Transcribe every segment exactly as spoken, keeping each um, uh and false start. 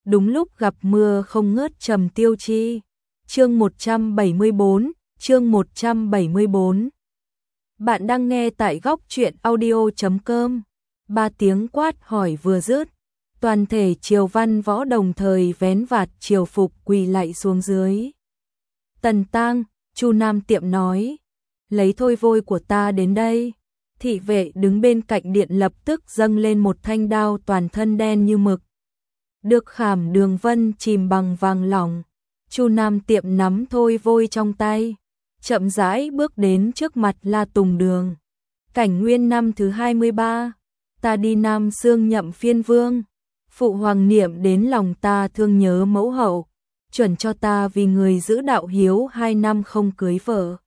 đúng lúc gặp mưa không ngớt trầm tiêu chi. Chương một trăm bảy mươi bốn, chương một trăm bảy mươi bốn. Bạn đang nghe tại góc truyện audio chấm com. Ba tiếng quát hỏi vừa dứt, toàn thể Triều Văn Võ đồng thời vén vạt triều phục quỳ lạy xuống dưới. Tần Tang, Chu Nam Tiệm nói, lấy thôi vôi của ta đến đây. Thị vệ đứng bên cạnh điện lập tức dâng lên một thanh đao toàn thân đen như mực, được khảm đường vân chìm bằng vàng lỏng. Chu Nam Tiệm nắm thôi vôi trong tay, chậm rãi bước đến trước mặt La Tùng Đường. Cảnh nguyên năm thứ hai mươi ba, ta đi Nam Xương nhậm phiên vương. Phụ hoàng niệm đến lòng ta thương nhớ mẫu hậu, chuẩn cho ta vì người giữ đạo hiếu hai năm không cưới vợ.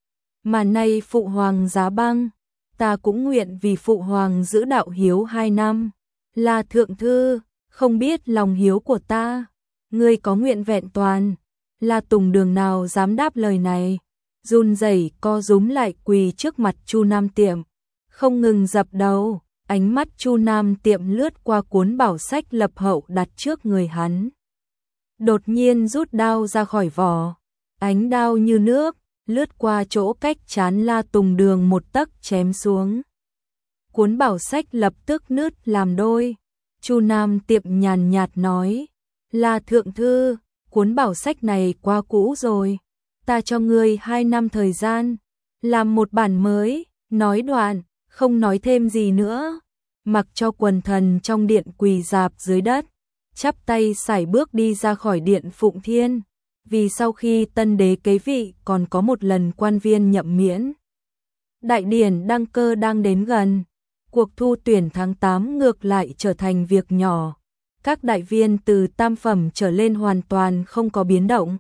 Mà nay phụ hoàng giá băng, ta cũng nguyện vì phụ hoàng giữ đạo hiếu hai năm. Là thượng thư, không biết lòng hiếu của ta, ngươi có nguyện vẹn toàn. Là Tùng Đường nào dám đáp lời này, run rẩy co rúm lại quỳ trước mặt Chu Nam Tiệm, không ngừng dập đầu. Ánh mắt Chu Nam Tiệm lướt qua cuốn bảo sách lập hậu đặt trước người hắn, đột nhiên rút đao ra khỏi vỏ, ánh đao như nước lướt qua chỗ cách trán La Tùng Đường một tấc chém xuống. Cuốn bảo sách lập tức nứt làm đôi. Chu Nam Tiệm nhàn nhạt nói, là thượng thư, cuốn bảo sách này quá cũ rồi, ta cho ngươi hai năm thời gian, làm một bản mới. Nói đoạn, không nói thêm gì nữa, mặc cho quần thần trong điện quỳ rạp dưới đất, chắp tay sải bước đi ra khỏi điện Phụng Thiên. Vì sau khi tân đế kế vị còn có một lần quan viên nhậm miễn. Đại điển đăng cơ đang đến gần, cuộc thu tuyển tháng tám ngược lại trở thành việc nhỏ. Các đại viên từ tam phẩm trở lên hoàn toàn không có biến động.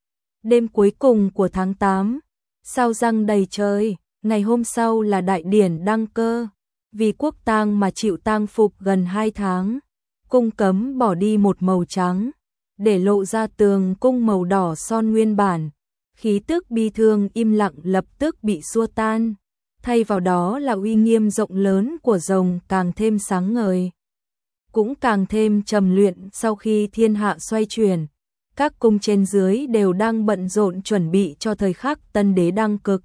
Đêm cuối cùng của tháng tám, sao răng đầy trời, ngày hôm sau là đại điển đăng cơ. Vì quốc tang mà chịu tang phục gần hai tháng, cung cấm bỏ đi một màu trắng, để lộ ra tường cung màu đỏ son nguyên bản. Khí tức bi thương im lặng lập tức bị xua tan, thay vào đó là uy nghiêm rộng lớn của rồng càng thêm sáng ngời, cũng càng thêm trầm luyện. Sau khi thiên hạ xoay chuyển, các cung trên dưới đều đang bận rộn chuẩn bị cho thời khắc tân đế đăng cực.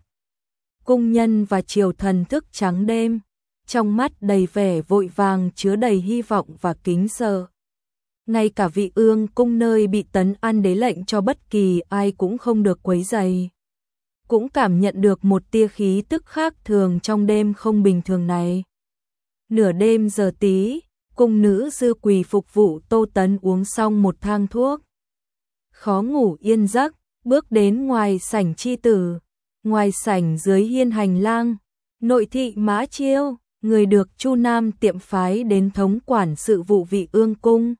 Cung nhân và triều thần thức trắng đêm, trong mắt đầy vẻ vội vàng chứa đầy hy vọng và kính sợ. Ngay cả vị ương cung nơi bị tấn ăn đế lệnh cho bất kỳ ai cũng không được quấy rầy, cũng cảm nhận được một tia khí tức khác thường trong đêm không bình thường này. Nửa đêm giờ tí, cung nữ dư quỳ phục vụ Tô Tấn uống xong một thang thuốc, khó ngủ yên giấc, bước đến ngoài sảnh chi tử. Ngoài sảnh dưới hiên hành lang, nội thị Mã Chiêu, người được Chu Nam Tiệm phái đến thống quản sự vụ vị ương cung,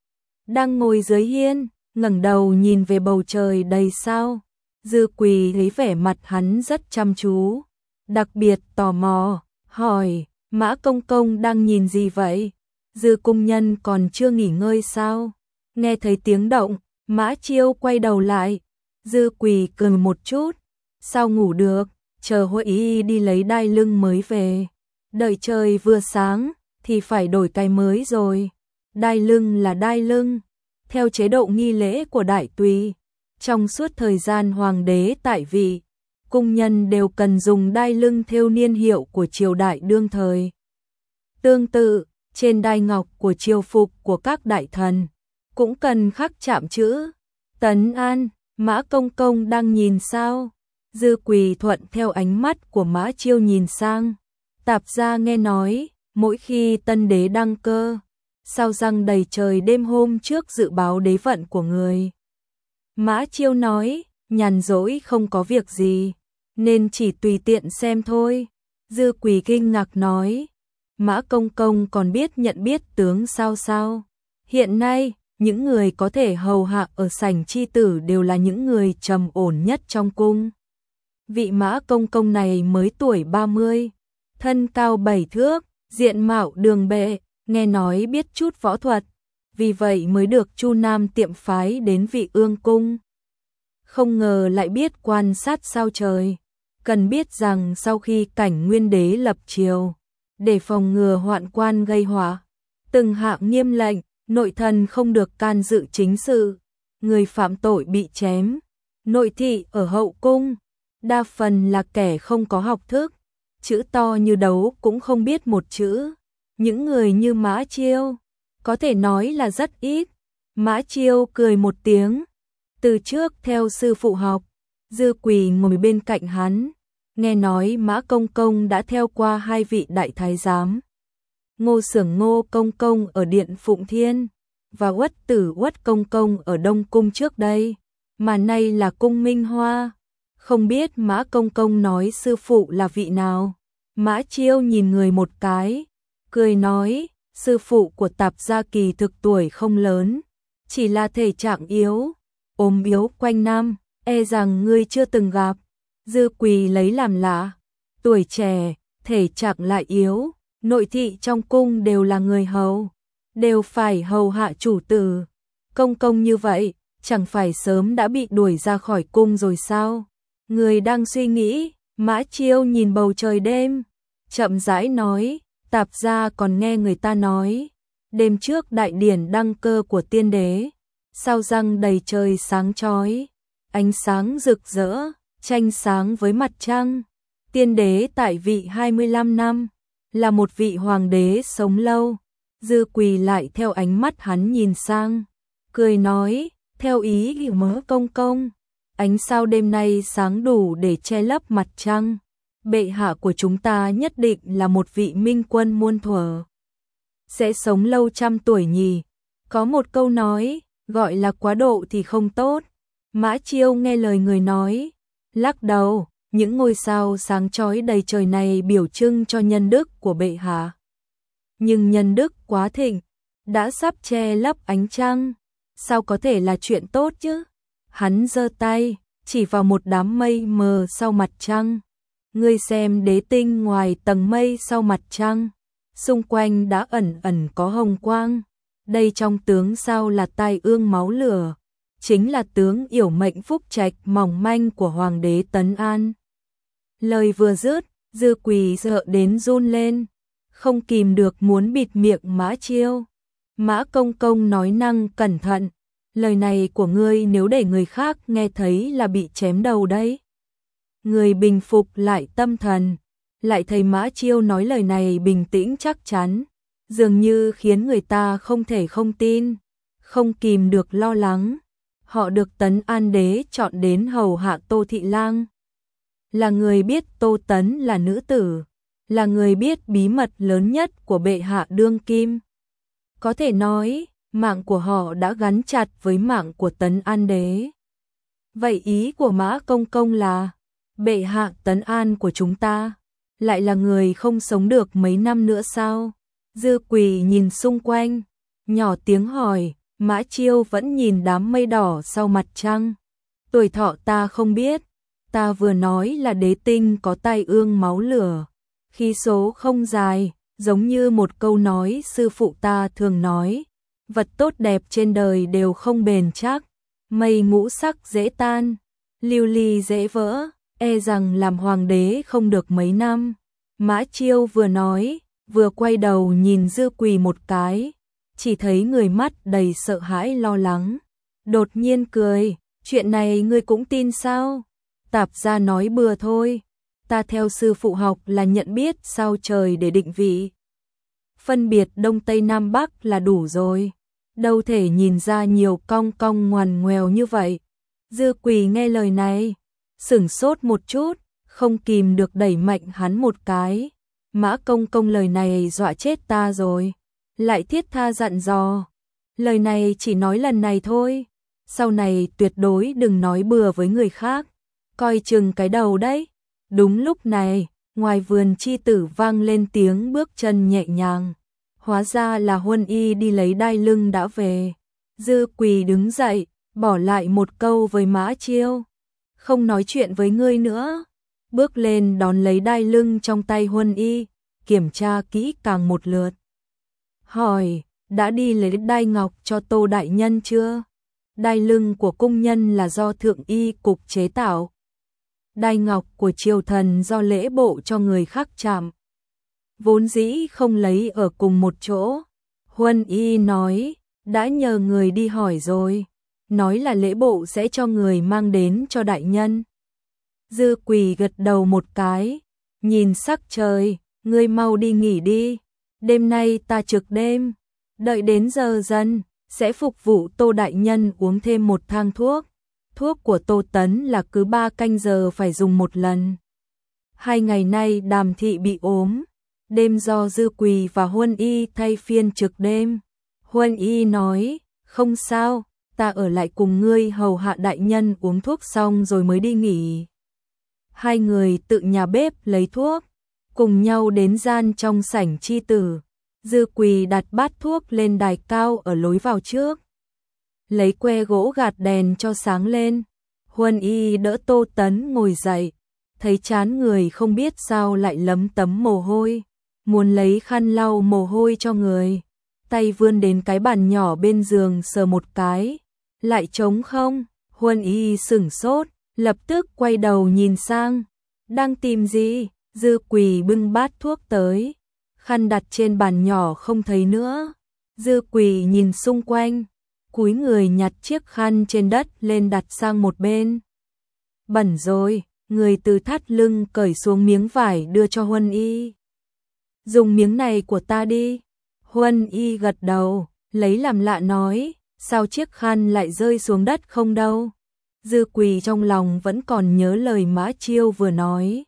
đang ngồi dưới hiên, ngẩng đầu nhìn về bầu trời đầy sao. Dư quỳ thấy vẻ mặt hắn rất chăm chú, đặc biệt tò mò, hỏi, Mã công công đang nhìn gì vậy? Dư cung nhân còn chưa nghỉ ngơi sao? Nghe thấy tiếng động, Mã Chiêu quay đầu lại. Dư quỳ cười một chút, sao ngủ được, chờ hội ý đi lấy đai lưng mới về. Đợi trời vừa sáng thì phải đổi cái mới rồi. Đai lưng là đai lưng, theo chế độ nghi lễ của đại tùy, trong suốt thời gian hoàng đế tại vị, cung nhân đều cần dùng đai lưng thêu niên hiệu của triều đại đương thời. Tương tự, trên đai ngọc của triều phục của các đại thần cũng cần khắc chạm chữ Tấn An. Mã công công đang nhìn sao? Dư quỳ thuận theo ánh mắt của Mã Chiêu nhìn sang. Tạp gia nghe nói, mỗi khi tân đế đăng cơ, sao răng đầy trời đêm hôm trước dự báo đế vận của người. Mã Chiêu nói, nhàn rỗi không có việc gì, nên chỉ tùy tiện xem thôi. Dư quỳ kinh ngạc nói, Mã công công còn biết nhận biết tướng sao sao? Hiện nay, những người có thể hầu hạ ở sảnh chi tử đều là những người trầm ổn nhất trong cung. Vị Mã công công này mới tuổi ba mươi, thân cao bảy thước, diện mạo đường bệ, nghe nói biết chút võ thuật, vì vậy mới được Chu Nam Tiệm phái đến vị ương cung. Không ngờ lại biết quan sát sao trời. Cần biết rằng sau khi cảnh nguyên đế lập triều, để phòng ngừa hoạn quan gây họa, từng hạ nghiêm lệnh, nội thần không được can dự chính sự, người phạm tội bị chém. Nội thị ở hậu cung, đa phần là kẻ không có học thức, chữ to như đấu cũng không biết một chữ. Những người như Mã Chiêu, có thể nói là rất ít. Mã Chiêu cười một tiếng, từ trước theo sư phụ học. Dư Quỳ ngồi bên cạnh hắn, nghe nói Mã Công Công đã theo qua hai vị đại thái giám. Ngô Xưởng Ngô Công Công ở Điện Phụng Thiên, và Uất Tử Uất Công Công ở Đông Cung trước đây, mà nay là Cung Minh Hoa. Không biết Mã Công Công nói sư phụ là vị nào? Mã Chiêu nhìn người một cái, cười nói, sư phụ của Tạp Gia kỳ thực tuổi không lớn, chỉ là thể trạng yếu, ốm yếu quanh năm, e rằng ngươi chưa từng gặp. Dư Quỳ lấy làm lạ, tuổi trẻ, thể trạng lại yếu, nội thị trong cung đều là người hầu, đều phải hầu hạ chủ tử. Công công như vậy, chẳng phải sớm đã bị đuổi ra khỏi cung rồi sao? Người đang suy nghĩ, Mã Chiêu nhìn bầu trời đêm, chậm rãi nói, Tạp Gia còn nghe người ta nói, đêm trước đại điển đăng cơ của tiên đế, sao răng đầy trời sáng chói, ánh sáng rực rỡ, tranh sáng với mặt trăng. Tiên đế tại vị hai mươi lăm năm, là một vị hoàng đế sống lâu. Dư Quỳ lại theo ánh mắt hắn nhìn sang, cười nói, theo ý hiểu mớ công công, ánh sao đêm nay sáng đủ để che lấp mặt trăng. Bệ hạ của chúng ta nhất định là một vị minh quân muôn thuở, sẽ sống lâu trăm tuổi nhỉ. Có một câu nói, gọi là quá độ thì không tốt. Mã Chiêu nghe lời người nói, lắc đầu, những ngôi sao sáng chói đầy trời này biểu trưng cho nhân đức của bệ hạ. Nhưng nhân đức quá thịnh, đã sắp che lấp ánh trăng, sao có thể là chuyện tốt chứ? Hắn giơ tay, chỉ vào một đám mây mờ sau mặt trăng. Ngươi xem đế tinh ngoài tầng mây sau mặt trăng, xung quanh đã ẩn ẩn có hồng quang. Đây trong tướng sao là tai ương máu lửa, chính là tướng yểu mệnh phúc trạch mỏng manh của hoàng đế Tấn An. Lời vừa dứt, Dư Quỳ sợ đến run lên, không kìm được muốn bịt miệng Mã Chiêu. Mã Công Công nói năng cẩn thận, lời này của ngươi nếu để người khác nghe thấy là bị chém đầu đấy. Người bình phục lại tâm thần, lại thấy Mã Chiêu nói lời này bình tĩnh chắc chắn, dường như khiến người ta không thể không tin, không kìm được lo lắng. Họ được Tấn An đế chọn đến hầu hạ Tô Thị Lang, là người biết Tô Tấn là nữ tử, là người biết bí mật lớn nhất của bệ hạ đương kim. Có thể nói, mạng của họ đã gắn chặt với mạng của Tấn An đế. Vậy ý của Mã Công Công là, bệ hạ Tấn An của chúng ta, lại là người không sống được mấy năm nữa sao? Dư Quỳ nhìn xung quanh, nhỏ tiếng hỏi. Mã Chiêu vẫn nhìn đám mây đỏ sau mặt trăng. Tuổi thọ ta không biết, ta vừa nói là đế tinh có tai ương máu lửa, khí số không dài, giống như một câu nói sư phụ ta thường nói, vật tốt đẹp trên đời đều không bền chắc, mây ngũ sắc dễ tan, lưu ly dễ vỡ, e rằng làm hoàng đế không được mấy năm. Mã Chiêu vừa nói, vừa quay đầu nhìn Dư Quỳ một cái, chỉ thấy người mắt đầy sợ hãi lo lắng, đột nhiên cười, chuyện này ngươi cũng tin sao? Tạp Gia nói bừa thôi, ta theo sư phụ học là nhận biết sao trời để định vị, phân biệt đông tây nam bắc là đủ rồi, đâu thể nhìn ra nhiều cong cong ngoằn ngoèo như vậy. Dư Quỳ nghe lời này, sửng sốt một chút, không kìm được đẩy mạnh hắn một cái. Mã Công Công lời này dọa chết ta rồi. Lại thiết tha dặn dò, lời này chỉ nói lần này thôi, sau này tuyệt đối đừng nói bừa với người khác, coi chừng cái đầu đấy. Đúng lúc này, ngoài vườn chi tử vang lên tiếng bước chân nhẹ nhàng, hóa ra là Huân Y đi lấy đai lưng đã về. Dư Quỳ đứng dậy, bỏ lại một câu với Mã Chiêu, không nói chuyện với ngươi nữa, bước lên đón lấy đai lưng trong tay Huân Y, kiểm tra kỹ càng một lượt. Hỏi, đã đi lấy đai ngọc cho Tô đại nhân chưa? Đai lưng của cung nhân là do thượng y cục chế tạo. Đai ngọc của triều thần do lễ bộ cho người khác chạm, vốn dĩ không lấy ở cùng một chỗ. Huân Y nói, đã nhờ người đi hỏi rồi, nói là lễ bộ sẽ cho người mang đến cho đại nhân. Dư Quỳ gật đầu một cái, nhìn sắc trời, ngươi mau đi nghỉ đi, đêm nay ta trực đêm, đợi đến giờ dần, sẽ phục vụ Tô đại nhân uống thêm một thang thuốc. Thuốc của Tô Tấn là cứ ba canh giờ phải dùng một lần. Hai ngày nay Đàm thị bị ốm, đêm do Dư Quỳ và Huân Y thay phiên trực đêm. Huân Y nói, không sao, ta ở lại cùng ngươi hầu hạ đại nhân uống thuốc xong rồi mới đi nghỉ. Hai người tự nhà bếp lấy thuốc, cùng nhau đến gian trong sảnh chi tử. Dư Quỳ đặt bát thuốc lên đài cao ở lối vào trước, lấy que gỗ gạt đèn cho sáng lên. Huân Y đỡ Tô Tấn ngồi dậy, thấy chán người không biết sao lại lấm tấm mồ hôi, muốn lấy khăn lau mồ hôi cho người, tay vươn đến cái bàn nhỏ bên giường sờ một cái, lại trống không. Huân Y sửng sốt, lập tức quay đầu nhìn sang, đang tìm gì? Dư Quỳ bưng bát thuốc tới, khăn đặt trên bàn nhỏ không thấy nữa. Dư Quỳ nhìn xung quanh, cúi người nhặt chiếc khăn trên đất lên đặt sang một bên. Bẩn rồi, người từ thắt lưng cởi xuống miếng vải đưa cho Huân Y. Dùng miếng này của ta đi. Huân Y gật đầu, lấy làm lạ nói, sao chiếc khăn lại rơi xuống đất không đâu. Dư Quỳ trong lòng vẫn còn nhớ lời Mã Chiêu vừa nói.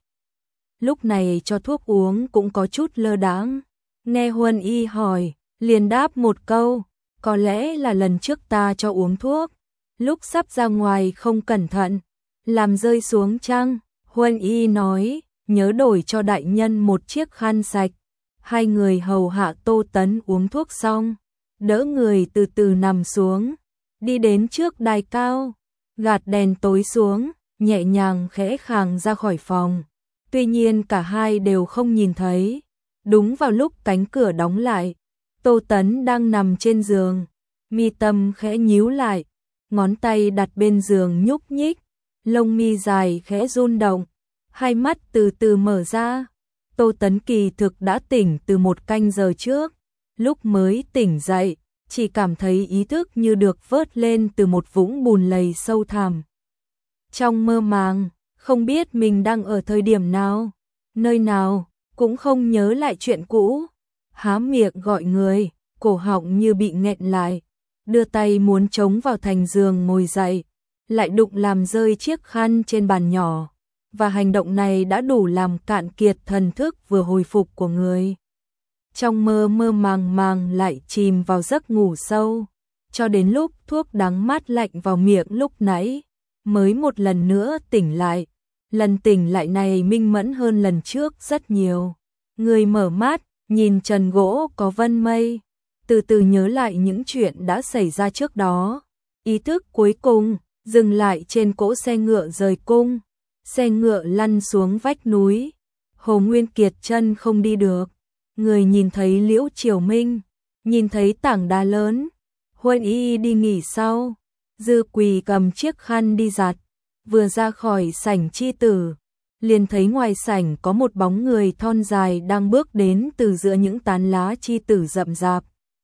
Lúc này cho thuốc uống cũng có chút lơ đãng. Nghe Huân Y hỏi, liền đáp một câu, có lẽ là lần trước ta cho uống thuốc, lúc sắp ra ngoài không cẩn thận, làm rơi xuống chăng? Huân Y nói, nhớ đổi cho đại nhân một chiếc khăn sạch. Hai người hầu hạ Tô Tấn uống thuốc xong, đỡ người từ từ nằm xuống, đi đến trước đài cao, gạt đèn tối xuống, nhẹ nhàng khẽ khàng ra khỏi phòng. Tuy nhiên cả hai đều không nhìn thấy. Đúng vào lúc cánh cửa đóng lại, Tô Tấn đang nằm trên giường, mi tâm khẽ nhíu lại, ngón tay đặt bên giường nhúc nhích, lông mi dài khẽ run động, hai mắt từ từ mở ra. Tô Tấn kỳ thực đã tỉnh từ một canh giờ trước, lúc mới tỉnh dậy, chỉ cảm thấy ý thức như được vớt lên từ một vũng bùn lầy sâu thẳm. Trong mơ màng, không biết mình đang ở thời điểm nào, nơi nào, cũng không nhớ lại chuyện cũ. Há miệng gọi người, cổ họng như bị nghẹn lại, đưa tay muốn chống vào thành giường ngồi dậy, lại đụng làm rơi chiếc khăn trên bàn nhỏ, và hành động này đã đủ làm cạn kiệt thần thức vừa hồi phục của người. Trong mơ mơ màng màng lại chìm vào giấc ngủ sâu, cho đến lúc thuốc đắng mát lạnh vào miệng lúc nãy, mới một lần nữa tỉnh lại. Lần tỉnh lại này minh mẫn hơn lần trước rất nhiều. Người mở mắt, nhìn trần gỗ có vân mây, từ từ nhớ lại những chuyện đã xảy ra trước đó. Ý thức cuối cùng dừng lại trên cỗ xe ngựa rời cung, xe ngựa lăn xuống vách núi. Hồ Nguyên Kiệt chân không đi được, người nhìn thấy Liễu Triều Minh, nhìn thấy tảng đá lớn. Huân Y đi nghỉ sau, Dư Quỳ cầm chiếc khăn đi giặt, vừa ra khỏi sảnh chi tử, liền thấy ngoài sảnh có một bóng người thon dài đang bước đến từ giữa những tán lá chi tử rậm rạp.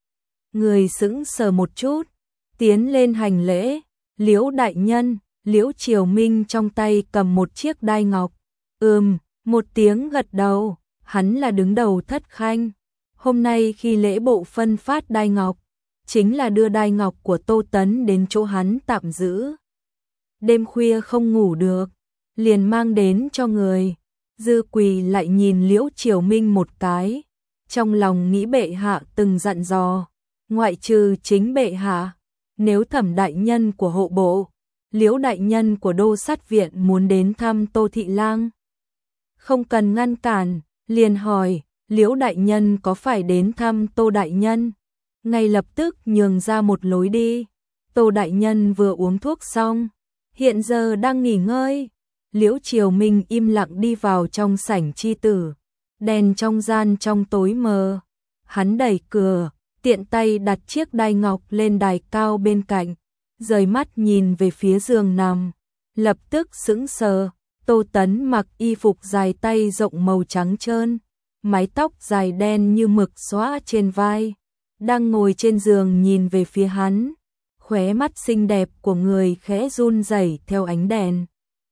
Người sững sờ một chút, tiến lên hành lễ, Liễu đại nhân. Liễu Triều Minh trong tay cầm một chiếc đai ngọc. Ừm, một tiếng gật đầu, hắn là đứng đầu thất khanh. Hôm nay khi lễ bộ phân phát đai ngọc, chính là đưa đai ngọc của Tô Tấn đến chỗ hắn tạm giữ. Đêm khuya không ngủ được, liền mang đến cho người. Dư Quỳ lại nhìn Liễu Triều Minh một cái, trong lòng nghĩ bệ hạ từng dặn dò, ngoại trừ chính bệ hạ, nếu Thẩm đại nhân của hộ bộ, Liễu đại nhân của đô sát viện muốn đến thăm Tô thị lang, không cần ngăn cản, liền hỏi, Liễu đại nhân có phải đến thăm Tô đại nhân? Ngay lập tức nhường ra một lối đi. Tô đại nhân vừa uống thuốc xong, hiện giờ đang nghỉ ngơi. Liễu Triều Minh im lặng đi vào trong sảnh chi tử, đèn trong gian trong tối mờ. Hắn đẩy cửa, tiện tay đặt chiếc đai ngọc lên đài cao bên cạnh, rời mắt nhìn về phía giường nằm, lập tức sững sờ. Tô Tấn mặc y phục dài tay rộng màu trắng trơn, mái tóc dài đen như mực xõa trên vai, đang ngồi trên giường nhìn về phía hắn, khóe mắt xinh đẹp của người khẽ run rẩy theo ánh đèn.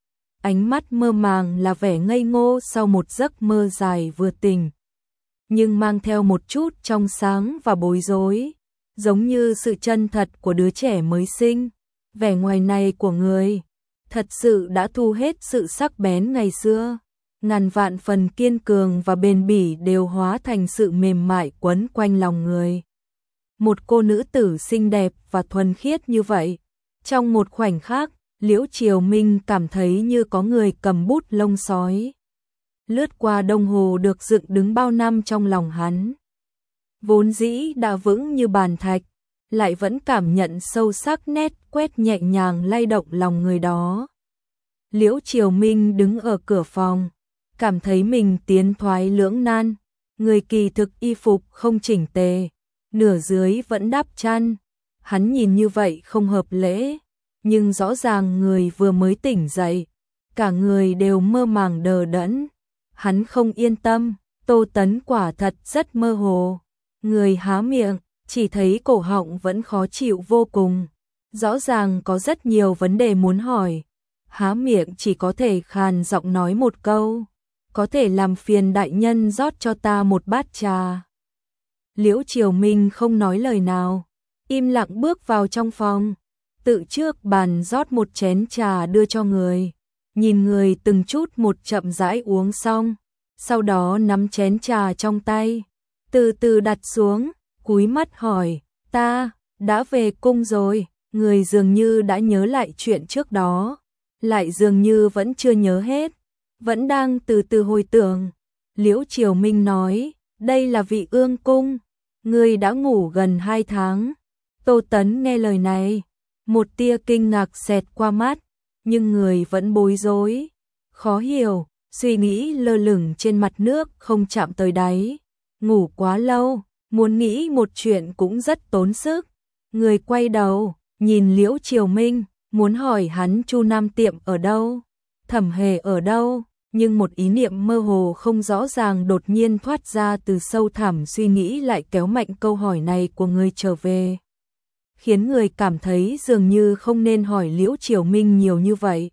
Ánh mắt mơ màng là vẻ ngây ngô sau một giấc mơ dài vừa tỉnh, nhưng mang theo một chút trong sáng và bối rối, giống như sự chân thật của đứa trẻ mới sinh. Vẻ ngoài này của người thật sự đã thu hết sự sắc bén ngày xưa, ngàn vạn phần kiên cường và bền bỉ đều hóa thành sự mềm mại quấn quanh lòng người. Một cô nữ tử xinh đẹp và thuần khiết như vậy, trong một khoảnh khắc, Liễu Triều Minh cảm thấy như có người cầm bút lông sói lướt qua đồng hồ được dựng đứng bao năm trong lòng hắn. Vốn dĩ đã vững như bàn thạch, lại vẫn cảm nhận sâu sắc nét quét nhẹ nhàng lay động lòng người đó. Liễu Triều Minh đứng ở cửa phòng, cảm thấy mình tiến thoái lưỡng nan, người kỳ thực y phục không chỉnh tề, nửa dưới vẫn đắp chăn. Hắn nhìn như vậy không hợp lễ, nhưng rõ ràng người vừa mới tỉnh dậy, cả người đều mơ màng đờ đẫn. Hắn không yên tâm, Tô Tấn quả thật rất mơ hồ. Người há miệng, chỉ thấy cổ họng vẫn khó chịu vô cùng. Rõ ràng có rất nhiều vấn đề muốn hỏi. Há miệng chỉ có thể khàn giọng nói một câu. Có thể làm phiền đại nhân rót cho ta một bát trà. Liễu Triều Minh không nói lời nào, im lặng bước vào trong phòng, tự trước bàn rót một chén trà đưa cho người. Nhìn người từng chút một chậm rãi uống xong, sau đó nắm chén trà trong tay, từ từ đặt xuống, cúi mắt hỏi, ta, đã về cung rồi. Người dường như đã nhớ lại chuyện trước đó, lại dường như vẫn chưa nhớ hết, vẫn đang từ từ hồi tưởng. Liễu Triều Minh nói, đây là Vị Ương Cung, người đã ngủ gần hai tháng. Tô Tấn nghe lời này, một tia kinh ngạc xẹt qua mắt, nhưng người vẫn bối rối, khó hiểu, suy nghĩ lơ lửng trên mặt nước không chạm tới đáy. Ngủ quá lâu, muốn nghĩ một chuyện cũng rất tốn sức. Người quay đầu, nhìn Liễu Triều Minh, muốn hỏi hắn Chu Nam Tiệm ở đâu, Thẩm Hề ở đâu, nhưng một ý niệm mơ hồ không rõ ràng đột nhiên thoát ra từ sâu thẳm suy nghĩ lại kéo mạnh câu hỏi này của người trở về, khiến người cảm thấy dường như không nên hỏi Liễu Triều Minh nhiều như vậy.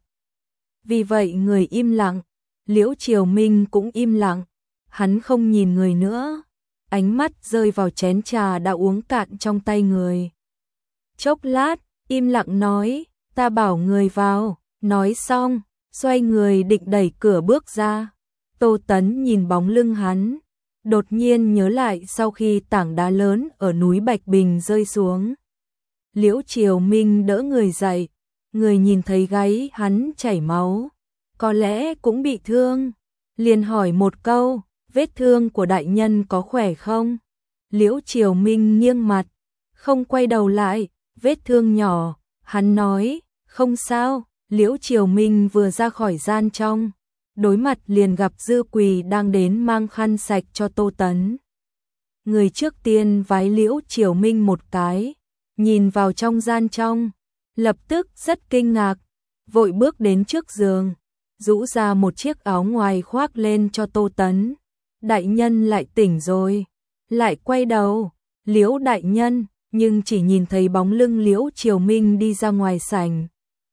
Vì vậy người im lặng, Liễu Triều Minh cũng im lặng, hắn không nhìn người nữa, ánh mắt rơi vào chén trà đã uống cạn trong tay người. Chốc lát, im lặng nói, ta bảo người vào, nói xong, xoay người định đẩy cửa bước ra. Tô Tấn nhìn bóng lưng hắn, đột nhiên nhớ lại sau khi tảng đá lớn ở núi Bạch Bình rơi xuống. Liễu Triều Minh đỡ người dậy, người nhìn thấy gáy hắn chảy máu, có lẽ cũng bị thương, liền hỏi một câu, vết thương của đại nhân có khỏe không? Liễu Triều Minh nghiêng mặt, không quay đầu lại, vết thương nhỏ, hắn nói, không sao. Liễu Triều Minh vừa ra khỏi gian trong, đối mặt liền gặp Dư Quỳ đang đến mang khăn sạch cho Tô Tấn. Người trước tiên vái Liễu Triều Minh một cái, nhìn vào trong gian trong, lập tức rất kinh ngạc, vội bước đến trước giường, rũ ra một chiếc áo ngoài khoác lên cho Tô Tấn. Đại nhân lại tỉnh rồi, lại quay đầu, Liễu đại nhân, nhưng chỉ nhìn thấy bóng lưng Liễu Triều Minh đi ra ngoài sảnh.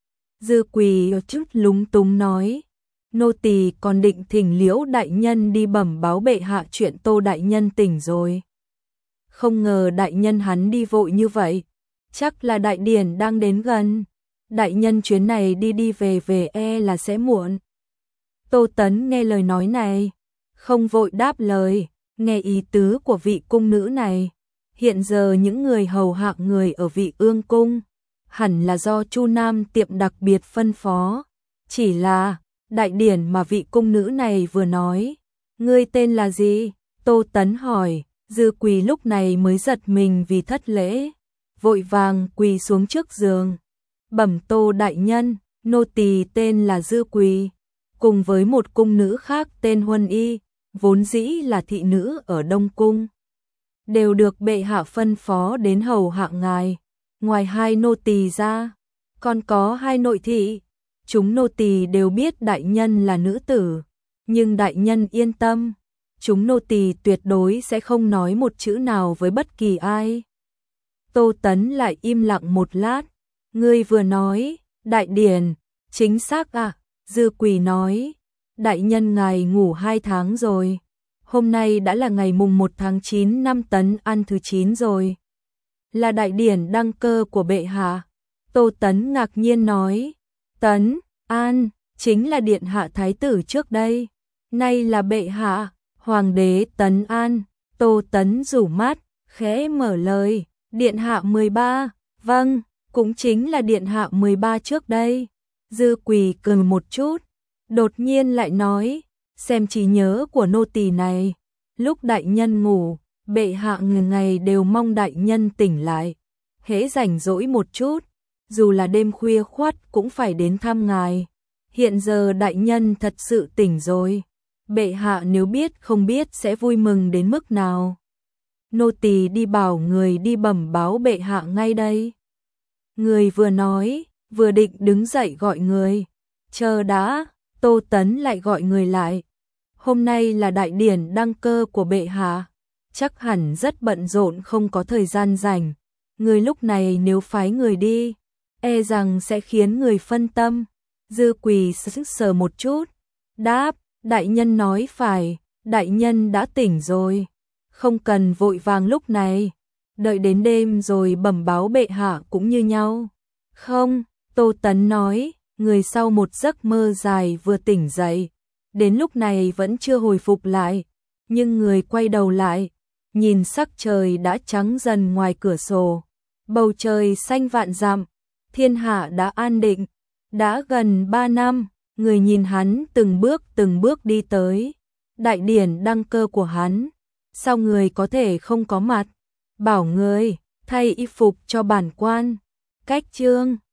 Dư Quỳ chút lúng túng nói, nô tỳ còn định thỉnh Liễu đại nhân đi bẩm báo bệ hạ chuyện Tô đại nhân tỉnh rồi. Không ngờ đại nhân hắn đi vội như vậy, chắc là đại điển đang đến gần. Đại nhân chuyến này đi đi về về e là sẽ muộn. Tô Tấn nghe lời nói này, không vội đáp lời, nghe ý tứ của vị cung nữ này. Hiện giờ những người hầu hạ người ở Vị Ương Cung, hẳn là do Chu Nam Tiệm đặc biệt phân phó. Chỉ là, đại điển mà vị cung nữ này vừa nói, ngươi tên là gì? Tô Tấn hỏi. Dư Quỳ lúc này mới giật mình vì thất lễ, vội vàng quỳ xuống trước giường. Bẩm Tô đại nhân, nô tỳ tên là Dư Quỳ, cùng với một cung nữ khác tên Huân Y, vốn dĩ là thị nữ ở Đông Cung, đều được bệ hạ phân phó đến hầu hạ ngài. Ngoài hai nô tỳ ra, còn có hai nội thị. Chúng nô tỳ đều biết đại nhân là nữ tử, nhưng đại nhân yên tâm, chúng nô tỳ tuyệt đối sẽ không nói một chữ nào với bất kỳ ai. Tô Tấn lại im lặng một lát, ngươi vừa nói, đại điển, chính xác à? Dư Quỳ nói, đại nhân ngài ngủ hai tháng rồi, hôm nay đã là ngày mùng một tháng chín năm Tấn An thứ chín rồi. Là đại điển đăng cơ của bệ hạ. Tô Tấn ngạc nhiên nói, Tấn An chính là điện hạ thái tử trước đây, nay là bệ hạ, hoàng đế Tấn An. Tô Tấn rủ mắt, khẽ mở lời, điện hạ mười ba, vâng, cũng chính là điện hạ mười ba trước đây. Dư Quỳ cười một chút, đột nhiên lại nói, xem trí nhớ của nô tỳ này, lúc đại nhân ngủ, bệ hạ ngày ngày đều mong đại nhân tỉnh lại, hễ rảnh rỗi một chút, dù là đêm khuya khoắt cũng phải đến thăm ngài. Hiện giờ đại nhân thật sự tỉnh rồi, bệ hạ nếu biết không biết sẽ vui mừng đến mức nào. Nô tỳ đi bảo người đi bẩm báo bệ hạ ngay đây. Người vừa nói, vừa định đứng dậy gọi người. Chờ đã, Tô Tấn lại gọi người lại. Hôm nay là đại điển đăng cơ của bệ hạ, chắc hẳn rất bận rộn không có thời gian rảnh. Người lúc này nếu phái người đi, e rằng sẽ khiến người phân tâm. Dư Quỳ sức sờ một chút, đáp, đại nhân nói phải, đại nhân đã tỉnh rồi, không cần vội vàng lúc này, đợi đến đêm rồi bẩm báo bệ hạ cũng như nhau. Không, Tô Tấn nói, người sau một giấc mơ dài vừa tỉnh dậy, đến lúc này vẫn chưa hồi phục lại, nhưng người quay đầu lại, nhìn sắc trời đã trắng dần ngoài cửa sổ, bầu trời xanh vạn dặm, thiên hạ đã an định. Đã gần ba năm, người nhìn hắn từng bước từng bước đi tới, đại điển đăng cơ của hắn, sao người có thể không có mặt, bảo người thay y phục cho bản quan. Cách chương